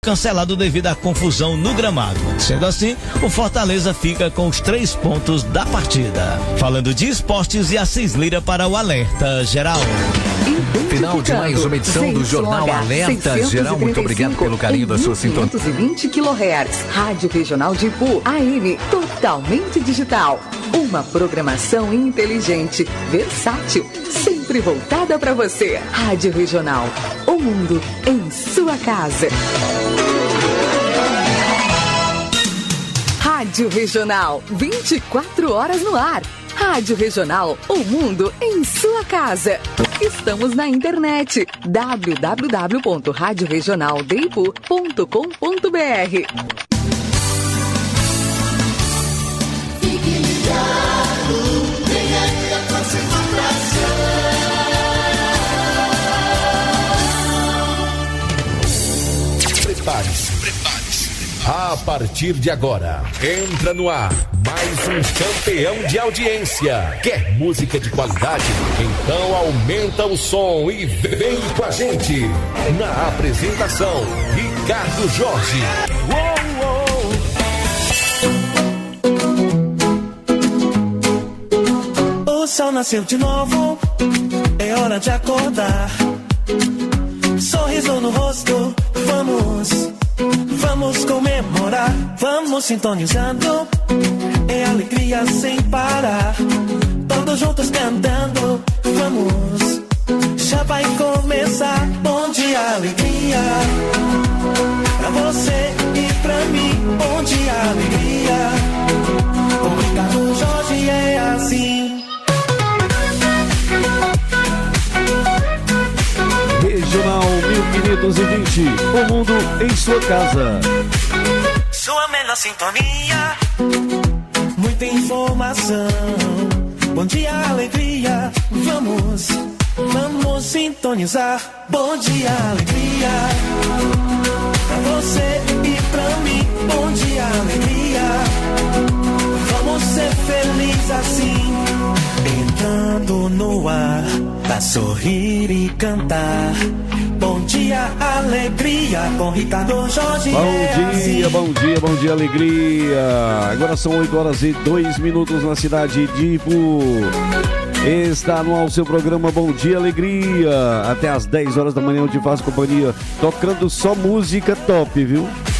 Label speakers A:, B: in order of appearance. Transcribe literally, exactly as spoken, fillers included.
A: cancelado devido à confusão no gramado. Sendo assim, o Fortaleza fica com os três pontos da partida. Falando de esportes, e Assis Lira para o Alerta Geral.
B: Final de mais uma edição do Jornal Alerta Geral. Muito obrigado pelo carinho da sua sintonia.
C: quinhentos e vinte quilohertz, Rádio Regional de Ipu, A M, totalmente digital. Uma programação inteligente, versátil, sempre voltada para você. Rádio Regional, o mundo em sua casa. Rádio Regional, vinte e quatro horas no ar. Rádio Regional, o mundo em sua casa. Estamos na internet, w w w ponto rádio regional de ipu ponto com ponto b r.
D: Fique ligado, vem aí a concentração.
E: Prepare-se, prepare-se. A partir de agora, entra no ar mais um campeão de audiência. Quer música de qualidade? Então aumenta o som e vem com a gente. Na apresentação, Ricardo Jorge.
F: Uou, uou. O sol nasceu de novo, é hora de acordar. Sorriso no rosto, vamos, vamos comemorar. Vamos sintonizando, é alegria sem parar. Todos juntos cantando, vamos, já vai começar. Bom dia, alegria, pra você e pra mim. Bom dia, alegria, com Ricardo Jorge é assim.
G: Regional mil quinhentos e vinte, o mundo em sua casa.
F: Sua melhor sintonia, muita informação. Bom dia, alegria, vamos, vamos sintonizar. Bom dia, alegria, pra você e pra mim. Bom dia, alegria, vamos ser felizes assim. Entrando no ar, pra sorrir e cantar. Bom dia, alegria, com Ricardo Jorge.
G: Bom
F: é
G: dia,
F: assim.
G: bom dia, bom dia, alegria. Agora são oito horas e dois minutos na cidade de Ipu. Está no ar o seu programa Bom Dia, Alegria. Até às dez horas da manhã eu te faço companhia, tocando só música top, viu?